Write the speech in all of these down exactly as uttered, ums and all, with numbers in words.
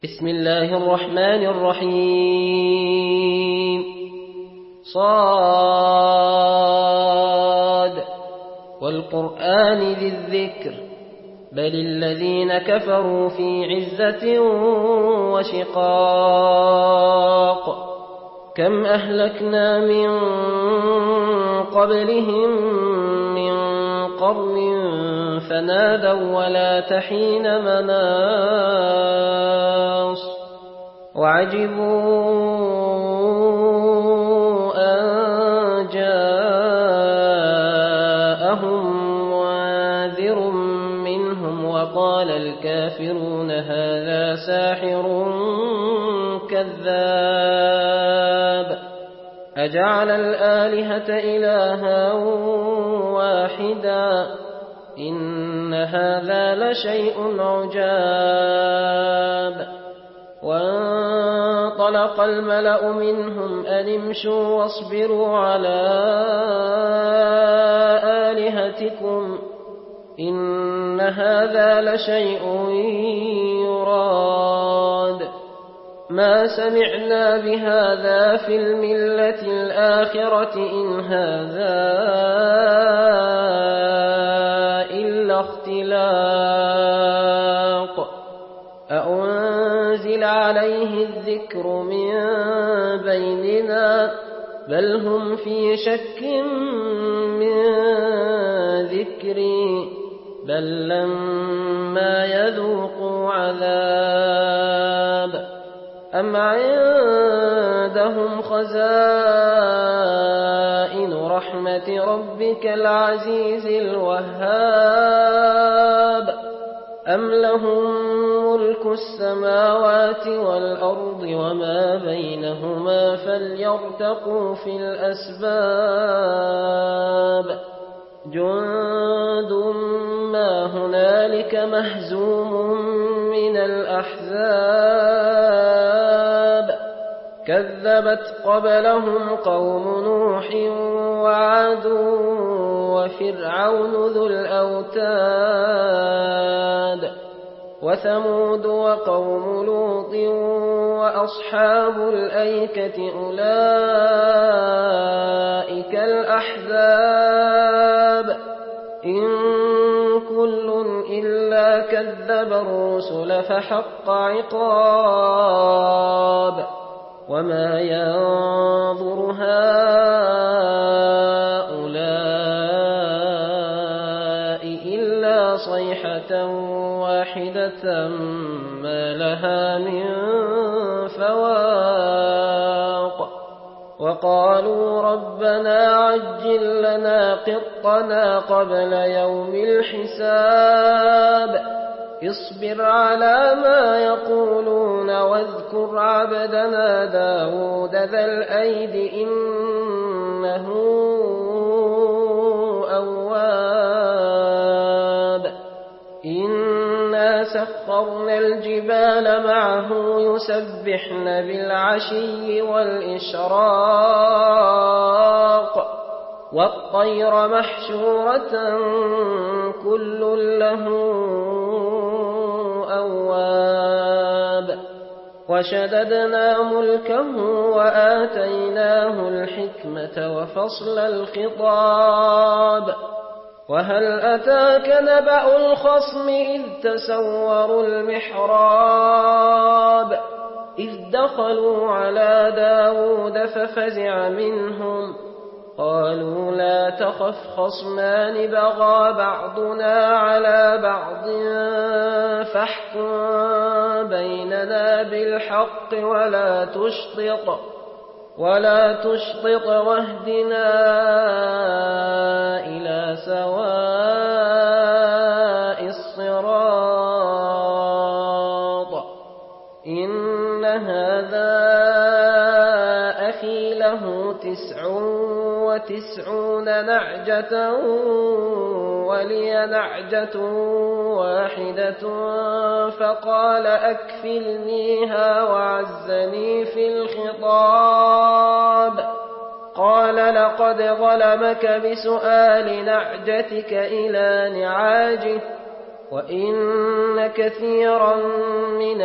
بسم الله الرحمن الرحيم صاد والقرآن ذي الذكر بل الذين كفروا في عزة وشقاق كم أهلكنا من قبلهم من قرن فنادوا ولا تحين مناص وعجبوا أن جاءهم منذر منهم وقال الكافرون هذا ساحر كذاب أجعل الآلهة إلها واحدا إن هذا لشيء عجاب وانطلق الملأ منهم أن امشوا واصبروا على آلهتكم إن هذا لشيء يراد ما سمعنا بهذا في الملة الآخرة إن هذا إلا اختلاق أأنزل عليه الذكر من بيننا بل هم في شك من ذكري بل لما يذوقوا عذاب أم عندهم خزائن رحمة ربك العزيز الوهاب أم لهم ملك السماوات والأرض وما بينهما فليرتقوا في الأسباب جند ما هنالك مهزوم من الأحزاب كذبت قبلهم قوم نوح وعاد وفرعون ذو الأوتاد وثمود وقوم لوط وأصحاب الأيكة أولئك الأحزاب إن كل إلا كذب الرسل فحق عقاب وما ينظر هؤلاء إلا صيحة واحدة ما لها من فواق وقالوا ربنا عجل لنا قطنا قبل يوم الحساب اصبر على ما يقولون واذكر عبدنا داود ذا الأيد إنه أواب إنا سخرنا الجبال معه يسبحن بالعشي والإشراق والطير محشورة كل له أواب وشددنا ملكه وآتيناه الحكمة وفصل الخطاب وهل أتاك نبأ الخصم إذ تسوروا المحراب إذ دخلوا على داود ففزع منهم قالوا لا تخف خصمان بغى بعضنا على بعض فاحكم بيننا بالحق ولا تشطط ولا تشطط واهدنا إلى سواء الصراط إن هذا أخي له تسع وتسعون نعجة ولي نعجة واحدة فقال أكفلنيها وعزني في الخطاب قال لقد ظلمك بسؤال نعجتك إلى نعاجه وإن كثيرا من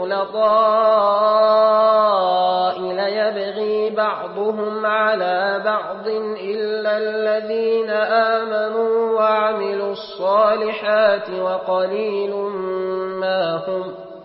الخلطاء ليبغي بعضهم على بعض إلا الذين آمنوا وعملوا الصالحات وقليل ما هم.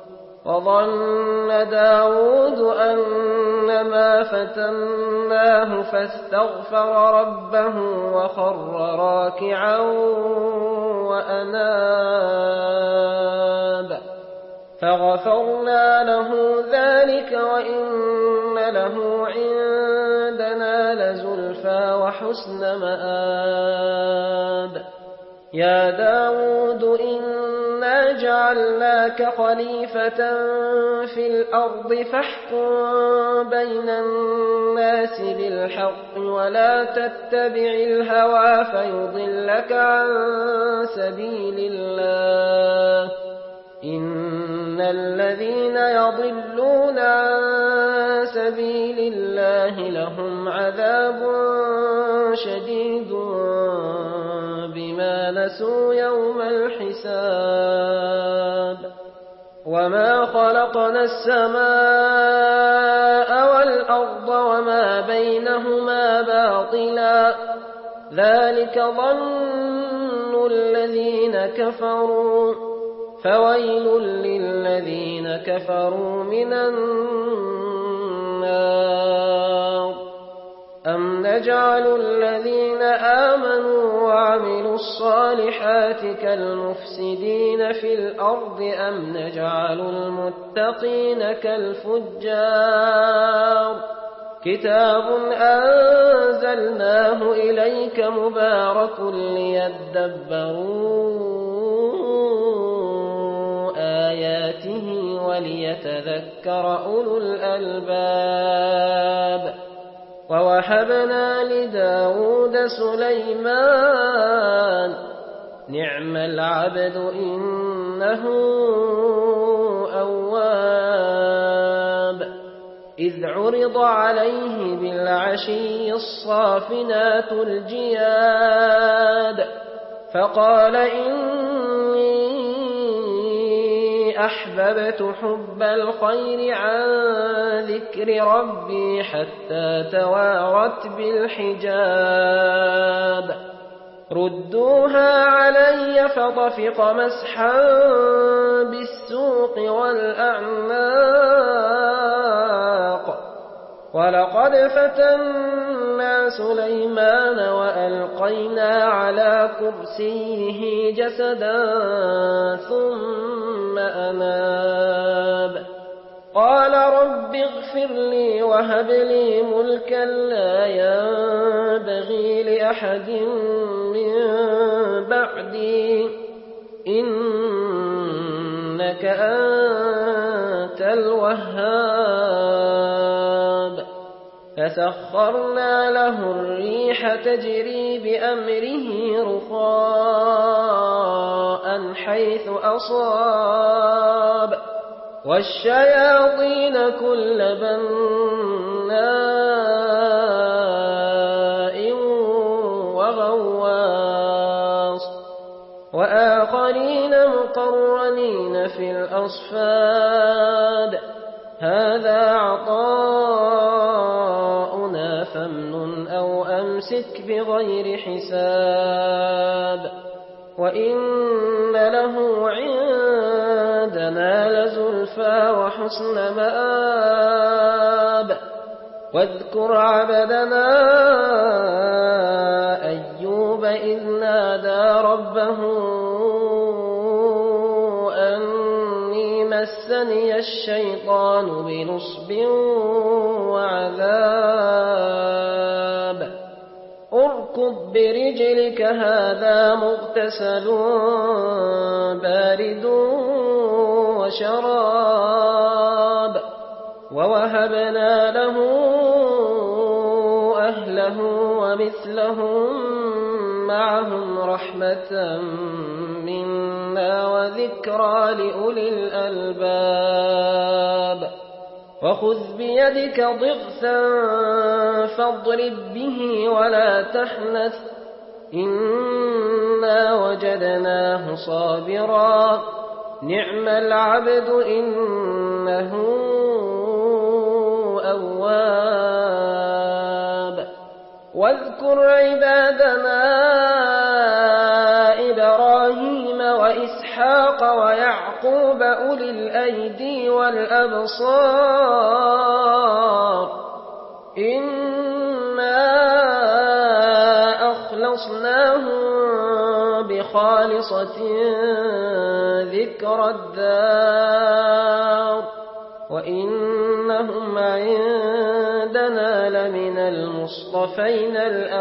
وظن داود أنما فتناه فاستغفر ربه وخر راكعا وأناب فغفرنا له ذلك وإن له عندنا لزلفى وحسن مآب. يا داود إنا جعلناك خليفة في الأرض فاحكم بين الناس بالحق ولا تتبع الهوى فيضلك عن سبيل الله. إن الذين يضلون عن سبيل الله لهم عذاب شديد بما نسوا يوم الحساب. وما خلقنا السماء والأرض وما بينهما باطلا ذلك ظن الذين كفروا فويل للذين كفروا من النار. أم نجعل الذين آمنوا وعملوا الصالحات كالمفسدين في الأرض أم نجعل المتقين كالفجار. كتاب أنزلناه إليك مبارك ليدبروا آياته وليتذكر أولو الألباب. ووهبنا لداود سليمان نعم العبد إنه أواب. إذ عرض عليه بالعشي الصافنات الجياد فقال إني أحببت حب الخير عن ذكر ربي حتى توارت بالحجاب. ردوها علي فطفق مسحا بالسوق والأعناق. ولقد فتنا سليمان وألقينا على كرسيه جسدا ثم أناب. قال رب اغفر لي وهب لي ملكا لا ينبغي لأحد من بعدي إنك أنت الوهاب. فسخرنا له الريح تجري بأمره رخاء حيث أصاب والشياطين كل بناء وغواص وآخرين مقرنين في الأصفاد. هذا عطاؤنا فامنن أو أمسك بغير حساب. وإن له عندنا لزلفى وحسن مآب. واذكر عبدنا أيوب إذ نادى ربه أني مسني الشيطان بنصب وعذاب. اركض برجلك هذا مغتسل بارد وشراب. ووهبنا له أهله ومثلهم معهم رحمة منا وذكرى لأولي الألباب. وخذ بيدك ضغثا فاضرب به ولا تحنث إنا وجدناه صابرا نعم العبد إنه أواب. واذكر عبادنا إبراهيم وإسحاق ويعقوب أولي الأيدي والأبصار إنا أخلصناهم بخالصة ذكر الدار وإنهم عندنا لمن المصطفين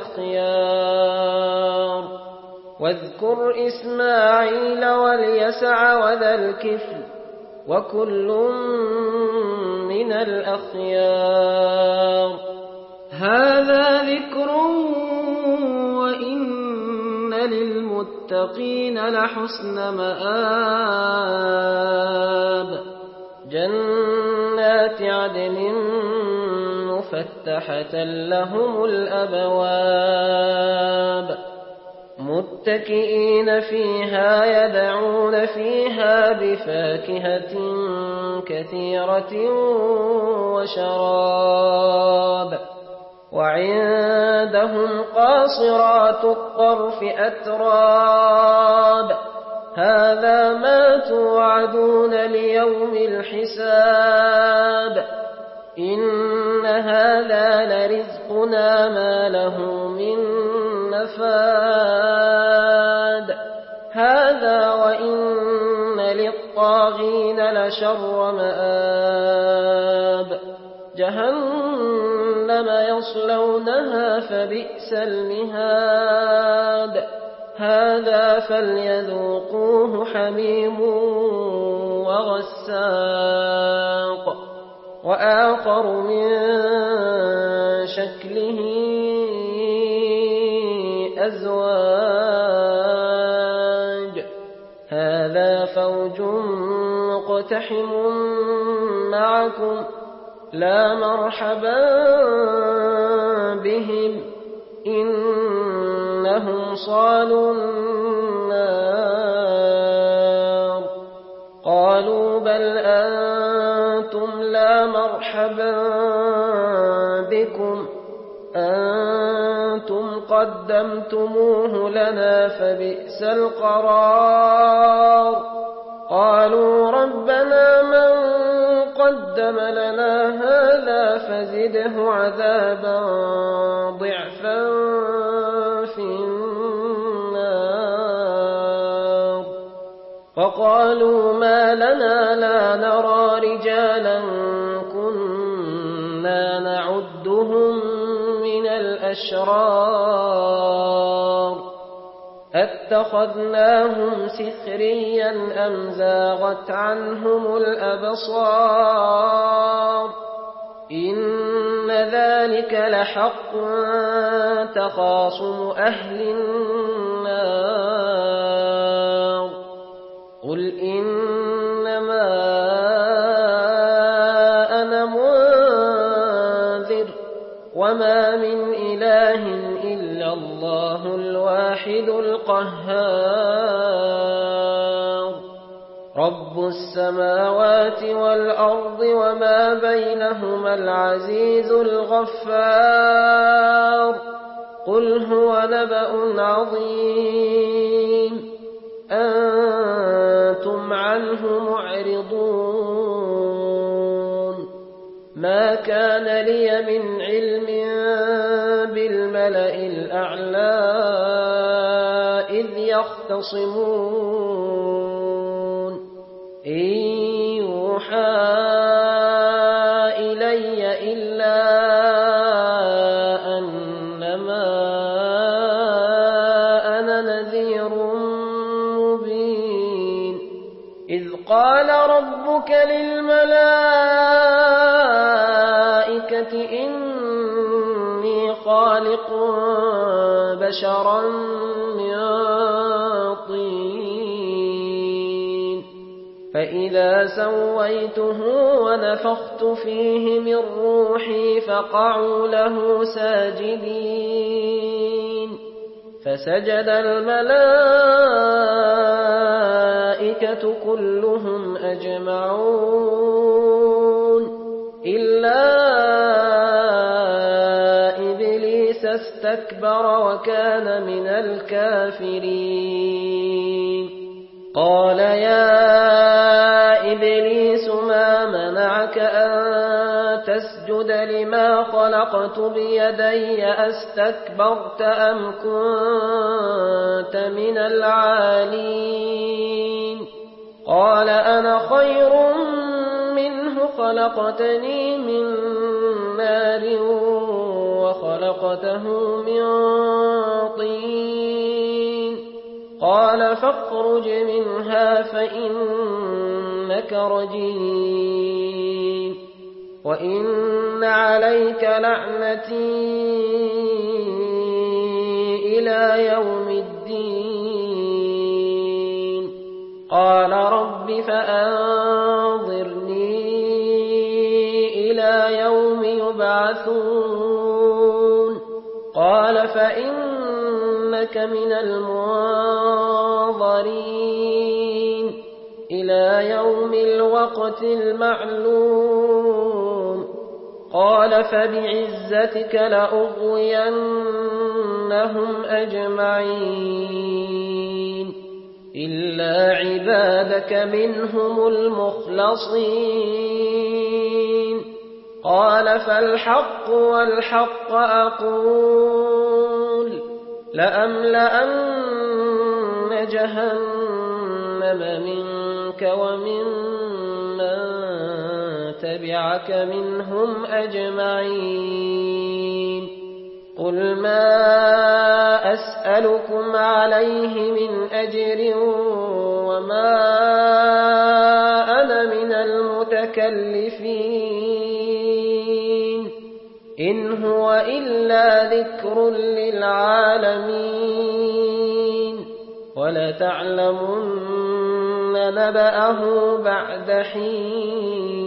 الأخيار. واذكر إسماعيل واليسع وذا الكفل وكل من الأخيار. هذا ذكر وإن للمتقين لحسن مآب. جنات عدن مفتحة لهم الأبواب متكئين فيها يدعون فيها بفاكهة كثيرة وشراب. وعندهم قاصرات الطرف أتراب هذا ما توعدون ليوم الحساب إن هذا لرزقنا ما له من نفاد. هذا وإن للطاغين لشر مآب. جهنم يصلونها فبئس المهاد. هذا فليذوقوه حميم وغساق وآخر من شكله أزواج. هذا فوج مقتحم معكم لا مرحبا بهم إنهم صالوا النار. قالوا بل أنتم لا مرحبا بكم أنتم قدمتموه لنا فبئس القرار. قالوا ربنا من قدم لنا هذا فزده عذابا ضعفا في النار. فقالوا ما لنا لا نرى رجالا كنا نعدهم من الأشرار أتخذناهم سخريا أم زاغت عنهم الأبصار إن ذلك لحق تخاصم أهل النار. قل إنما أنا منذر وما من إله إلا الله الواحد القهار. رب السماوات والأرض وما بينهما العزيز الغفار. قل هو نبأ عظيم أنتم عنه معرضون. ما كان لي من علم بالملأ الأعلى إذ يختصمون إن يوحى إلي إلا أنما أنا نذير مبين. إذ قال ربك للملائكة إني خالق بشرا من طين فإذا سويته ونفخت فيه من روحي فقعوا له ساجدين. فسجد الملائكة كلهم أجمعون إلا إبليس استكبر وكان من الكافرين قال يا إبليس ما منعك أن تسجد لما خلقت بيدي أستكبرت أم كنت من العالين قال أنا خير منه خلقتني من نار وخلقته من طين قال فاخرج منها فإنك رجيم وإن عليك لعنتي إلى يوم الدين قال رب فأنظرني إلى يوم يبعثون قال فإنك من المنظرين إلى يوم الوقت المعلوم قال فبعزتك لأغوينهم أجمعين إلا عبادك منهم المخلصين قال فالحق والحق أقول لأملأن جهنم منك ومن من تبعك منهم أجمعين قل ما أسألكم عليه من أجر وما أنا من المتكلفين إن هو إلا ذكر للعالمين ولتعلمن نبأه بعد حين